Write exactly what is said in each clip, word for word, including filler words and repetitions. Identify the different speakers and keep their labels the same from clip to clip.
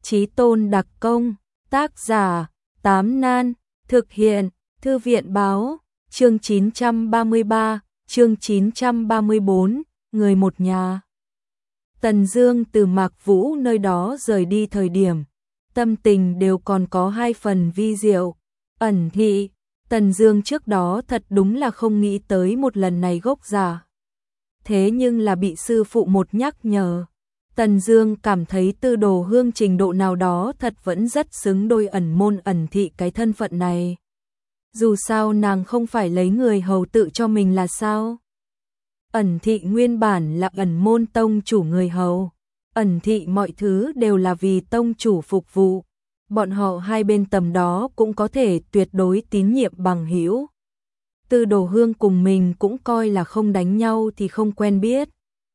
Speaker 1: Chí tôn đặc công, tác giả, Tám Nan, thực hiện, Thư viện báo, chương chín trăm ba mươi ba, chương chín trăm ba mươi bốn, người một nhà. Tần Dương từ Mạc Vũ nơi đó rời đi thời điểm, tâm tình đều còn có hai phần vi diệu, ẩn thị. Tần Dương trước đó thật đúng là không nghĩ tới một lần này gốc giả. Thế nhưng là bị sư phụ một nhắc nhở. Tần Dương cảm thấy Tư Đồ Hương trình độ nào đó thật vẫn rất xứng đôi ẩn môn ẩn thị cái thân phận này. Dù sao nàng không phải lấy người hầu tự cho mình là sao? Ẩn thị nguyên bản là ẩn môn tông chủ người hầu. Ẩn thị mọi thứ đều là vì tông chủ phục vụ. Bọn họ hai bên tầm đó cũng có thể tuyệt đối tín nhiệm bằng hữu. Tư Đồ Hương cùng mình cũng coi là không đánh nhau thì không quen biết.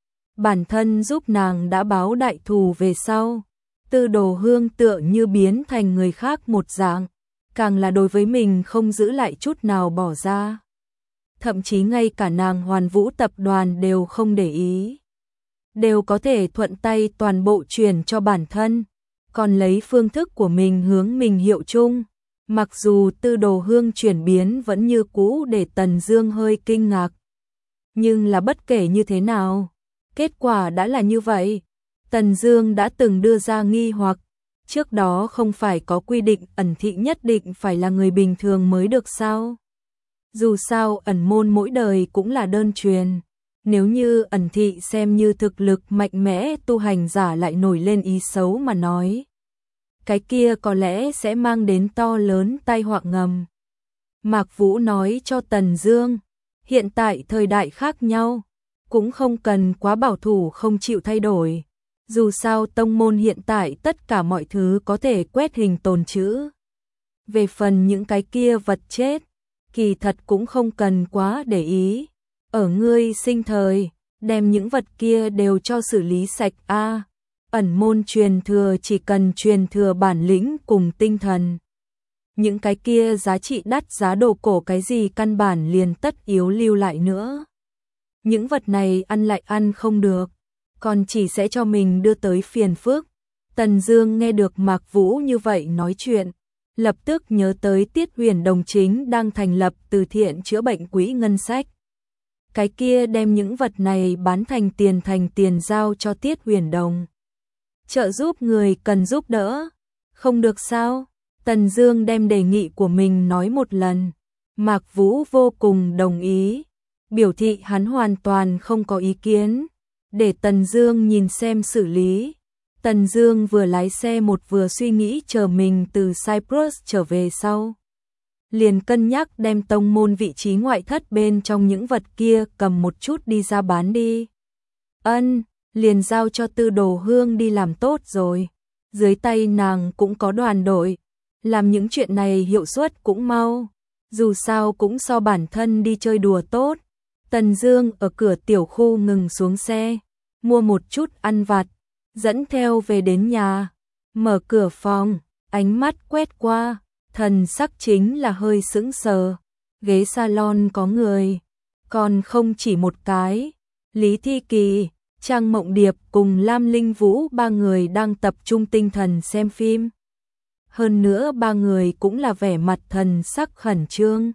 Speaker 1: Bản thân giúp nàng đã báo đại thù về sau. Tư Đồ Hương tựa như biến thành người khác một dạng, càng là đối với mình không giữ lại chút nào bỏ ra. Thậm chí ngay cả nàng Hoàn Vũ tập đoàn đều không để ý. Đều có thể thuận tay toàn bộ truyền cho bản thân, còn lấy phương thức của mình hướng mình hiệu chung. Mặc dù Tư Đồ Hương chuyển biến vẫn như cũ để Tần Dương hơi kinh ngạc. Nhưng là bất kể như thế nào, kết quả đã là như vậy. Tần Dương đã từng đưa ra nghi hoặc, trước đó không phải có quy định ẩn thị nhất định phải là người bình thường mới được sao? Dù sao ẩn môn mỗi đời cũng là đơn truyền, nếu như ẩn thị xem như thực lực mạnh mẽ tu hành giả lại nổi lên ý xấu mà nói, cái kia có lẽ sẽ mang đến to lớn tai họa ngầm. Mạc Vũ nói cho Tần Dương, hiện tại thời đại khác nhau, cũng không cần quá bảo thủ không chịu thay đổi. Dù sao tông môn hiện tại tất cả mọi thứ có thể quét hình tồn trữ. Về phần những cái kia vật chết, kỳ thật cũng không cần quá để ý. Ở ngươi sinh thời, đem những vật kia đều cho xử lý sạch a. Ẩn môn truyền thừa chỉ cần truyền thừa bản lĩnh cùng tinh thần. Những cái kia giá trị đắt giá đồ cổ cái gì căn bản liền tất yếu lưu lại nữa. Những vật này ăn lại ăn không được, còn chỉ sẽ cho mình đưa tới phiền phức. Tần Dương nghe được Mạc Vũ như vậy nói chuyện, lập tức nhớ tới Tiết Huyền Đồng chính đang thành lập từ thiện chữa bệnh quỹ ngân sách. Cái kia đem những vật này bán thành tiền thành tiền giao cho Tiết Huyền Đồng. Trợ giúp người cần giúp đỡ, không được sao? Tần Dương đem đề nghị của mình nói một lần, Mạc Vũ vô cùng đồng ý, biểu thị hắn hoàn toàn không có ý kiến, để Tần Dương nhìn xem xử lý. Tần Dương vừa lái xe một vừa suy nghĩ chờ mình từ Cyprus trở về sau, liền cân nhắc đem tông môn vị trí ngoại thất bên trong những vật kia cầm một chút đi ra bán đi. Ân, liền giao cho Tư Đồ Hương đi làm tốt rồi. Dưới tay nàng cũng có đoàn đội, làm những chuyện này hiệu suất cũng mau, dù sao cũng so bản thân đi chơi đùa tốt. Tần Dương ở cửa tiểu khu ngừng xuống xe, mua một chút ăn vặt, dẫn theo về đến nhà, mở cửa phòng, ánh mắt quét qua, thần sắc chính là hơi sững sờ. Ghế salon có người, còn không chỉ một cái. Lý Thi Kỳ, Trang Mộng Điệp cùng Lam Linh Vũ ba người đang tập trung tinh thần xem phim. Hơn nữa ba người cũng là vẻ mặt thần sắc khẩn trương,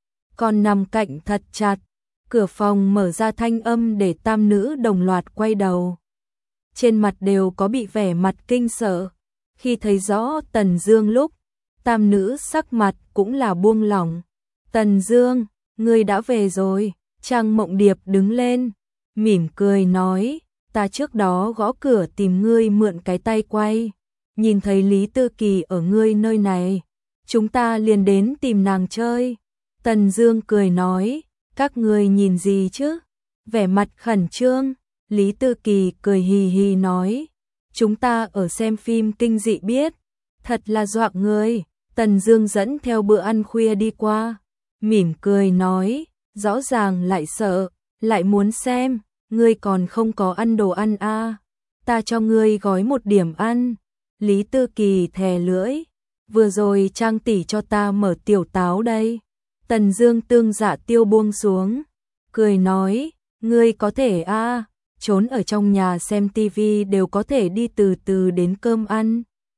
Speaker 1: còn nằm cạnh thật chặt. Cửa phòng mở ra thanh âm để tam nữ đồng loạt quay đầu. Trên mặt đều có bị vẻ mặt kinh sợ. Khi thấy rõ Tần Dương lúc, tam nữ sắc mặt cũng là buông lỏng. Tần Dương, ngươi đã về rồi. Trang Mộng Điệp đứng lên, mỉm cười nói, ta trước đó gõ cửa tìm ngươi mượn cái tay quay. Nhìn thấy Lý Tư Kỳ ở ngươi nơi này, chúng ta liền đến tìm nàng chơi. Tần Dương cười nói, các ngươi nhìn gì chứ? Vẻ mặt khẩn trương. Lý Tư Kỳ cười hì hì nói, chúng ta ở xem phim kinh dị biết, thật là dọa người. Tần Dương dẫn theo bữa ăn khuya đi qua, mỉm cười nói, rõ ràng lại sợ, lại muốn xem, ngươi còn không có ăn đồ ăn a, à. Ta cho ngươi gói một điểm ăn. Lý Tư Kỳ thè lưỡi, vừa rồi Trang tỷ cho ta mở tiểu táo đây. Tần Dương tương dạ tiêu buông xuống, cười nói, ngươi có thể a, à, trốn ở trong nhà xem tivi đều có thể đi từ từ đến cơm ăn.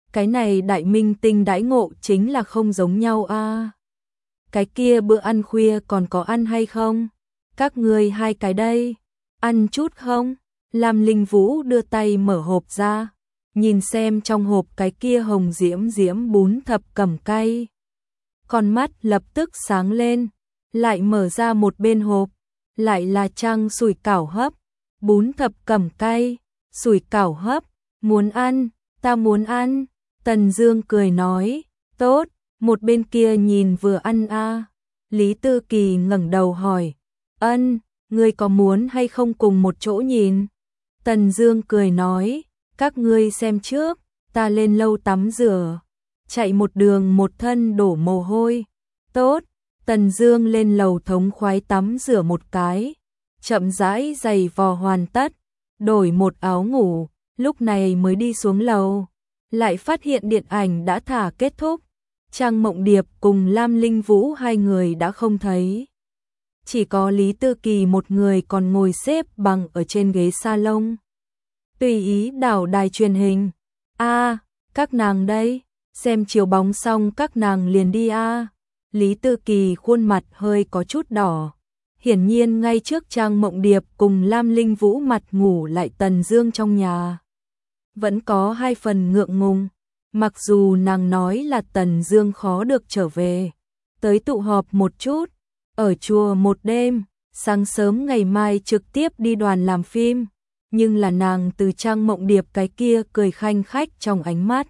Speaker 1: cái này đại minh tinh đãi ngộ chính là không giống nhau a. À. Cái kia bữa ăn khuya còn có ăn hay không? Các ngươi hai cái đây, ăn chút không? Lam Linh Vũ đưa tay mở hộp ra, nhìn xem trong hộp cái kia hồng diễm diễm bún thập cẩm cay. Con mắt lập tức sáng lên, lại mở ra một bên hộp, lại là trang sủi cảo hấp, bún thập cẩm cay, sủi cảo hấp, muốn ăn, ta muốn ăn. Tần Dương cười nói, tốt, một bên kia nhìn vừa ăn a. À. Lý Tư Kỳ ngẩng đầu hỏi, ân, ngươi có muốn hay không cùng một chỗ nhìn? Tần Dương cười nói, các ngươi xem trước, ta lên lâu tắm rửa, chạy một đường một thân đổ mồ hôi. Tốt, Tần Dương lên lầu thống khoái tắm rửa một cái, chậm rãi giày vò hoàn tất, đổi một áo ngủ, lúc này mới đi xuống lầu, lại phát hiện điện ảnh đã thả kết thúc. Trang Mộng Điệp cùng Lam Linh Vũ hai người đã không thấy. Chỉ có Lý Tư Kỳ một người còn ngồi xếp bằng ở trên ghế salon. Tùy ý đảo đài truyền hình. A, à, các nàng đây, xem chiếu bóng xong các nàng liền đi a. À. Lý Tư Kỳ khuôn mặt hơi có chút đỏ. Hiển nhiên ngay trước Trang Mộng Điệp cùng Lam Linh Vũ mặt ngủ lại Tần Dương trong nhà. Vẫn có hai phần ngượng ngùng. Mặc dù nàng nói là Tần Dương khó được trở về, tới tụ họp một chút, ở chùa một đêm, sáng sớm ngày mai trực tiếp đi đoàn làm phim, nhưng là nàng từ Trang Mộng Điệp cái kia cười khanh khách trong ánh mắt,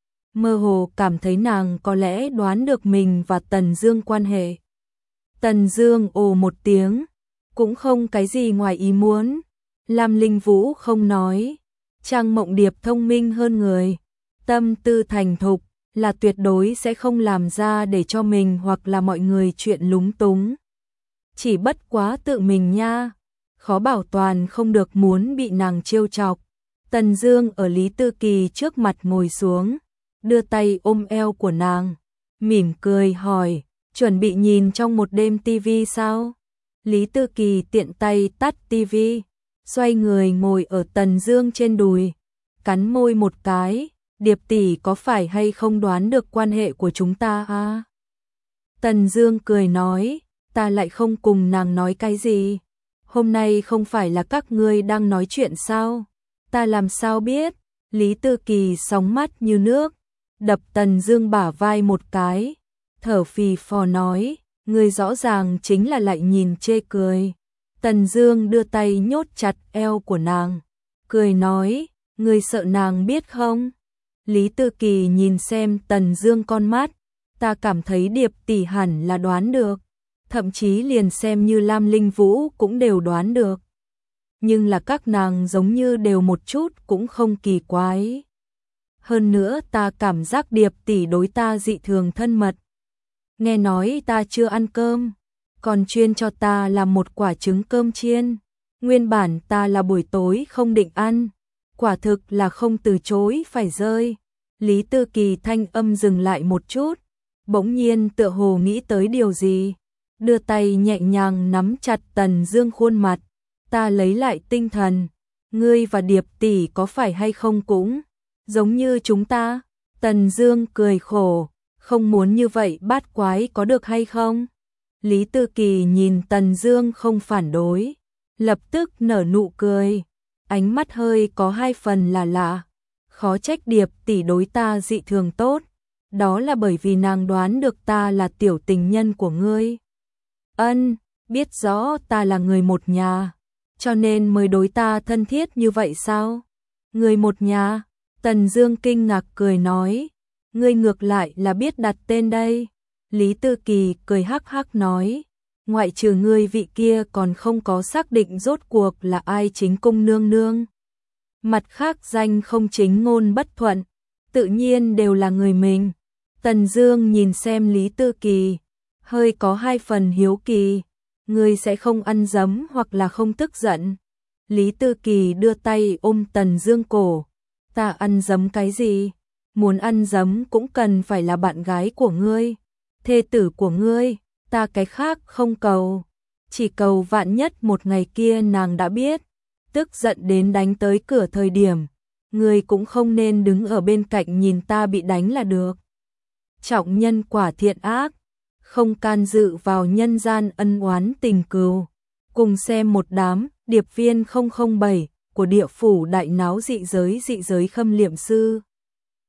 Speaker 1: mơ hồ cảm thấy nàng có lẽ đoán được mình và Tần Dương quan hệ. Tần Dương ồ một tiếng, cũng không cái gì ngoài ý muốn. Lam Linh Vũ không nói, Trang Mộng Điệp thông minh hơn người, tâm tư thành thục, là tuyệt đối sẽ không làm ra để cho mình hoặc là mọi người chuyện lúng túng. Chỉ bất quá tự mình nha, khó bảo toàn không được muốn bị nàng trêu chọc. Tần Dương ở Lý Tư Kỳ trước mặt ngồi xuống, đưa tay ôm eo của nàng, mỉm cười hỏi, chuẩn bị nhìn trong một đêm tivi sao? Lý Tư Kỳ tiện tay tắt tivi, xoay người ngồi ở Tần Dương trên đùi, cắn môi một cái, Điệp tỷ có phải hay không đoán được quan hệ của chúng ta à? Tần Dương cười nói, ta lại không cùng nàng nói cái gì. Hôm nay không phải là các ngươi đang nói chuyện sao? Ta làm sao biết? Lý Tư Kỳ sóng mắt như nước, đập Tần Dương bả vai một cái, thở phì phò nói, ngươi rõ ràng chính là lại nhìn chê cười. Tần Dương đưa tay nhốt chặt eo của nàng, cười nói, ngươi sợ nàng biết không? Lý Tư Kỳ nhìn xem Tần Dương con mắt, ta cảm thấy Điệp tỷ hẳn là đoán được, thậm chí liền xem như Lam Linh Vũ cũng đều đoán được. Nhưng là các nàng giống như đều một chút cũng không kỳ quái. Hơn nữa ta cảm giác Điệp tỷ đối ta dị thường thân mật. Nghe nói ta chưa ăn cơm, còn chuyên cho ta làm một quả trứng cơm chiên. Nguyên bản ta là buổi tối không định ăn, quả thực là không từ chối phải rơi. Lý Tư Kỳ thanh âm dừng lại một chút, bỗng nhiên tựa hồ nghĩ tới điều gì, đưa tay nhẹ nhàng nắm chặt Tần Dương khuôn mặt. Ta lấy lại tinh thần, ngươi và Điệp tỷ có phải hay không cũng giống như chúng ta? Tần Dương cười khổ, không muốn như vậy bát quái có được hay không? Lý Tư Kỳ nhìn Tần Dương không phản đối, lập tức nở nụ cười, ánh mắt hơi có hai phần là lạ. Khó trách Điệp tỷ đối ta dị thường tốt, đó là bởi vì nàng đoán được ta là tiểu tình nhân của ngươi. Ân, biết rõ ta là người một nhà, cho nên mới đối ta thân thiết như vậy sao? Người một nhà? Tần Dương kinh ngạc cười nói, ngươi ngược lại là biết đặt tên đây. Lý Tư Kỳ cười hắc hắc nói, ngoại trừ ngươi vị kia còn không có xác định rốt cuộc là ai chính cung nương nương. Mặt khác danh không chính ngôn bất thuận, tự nhiên đều là người mình. Tần Dương nhìn xem Lý Tư Kỳ, hơi có hai phần hiếu kỳ, ngươi sẽ không ăn dấm hoặc là không tức giận? Lý Tư Kỳ đưa tay ôm Tần Dương cổ, ta ăn dấm cái gì? Muốn ăn dấm cũng cần phải là bạn gái của ngươi, thê tử của ngươi, ta cái khác không cầu, chỉ cầu vạn nhất một ngày kia nàng đã biết, tức giận đến đánh tới cửa thời điểm, người cũng không nên đứng ở bên cạnh nhìn ta bị đánh là được. Trọng nhân quả thiện ác, không can dự vào nhân gian ân oán tình cừu. Cùng xem một đám điệp viên không không bảy của địa phủ đại náo dị giới dị giới Khâm Liệm Sư.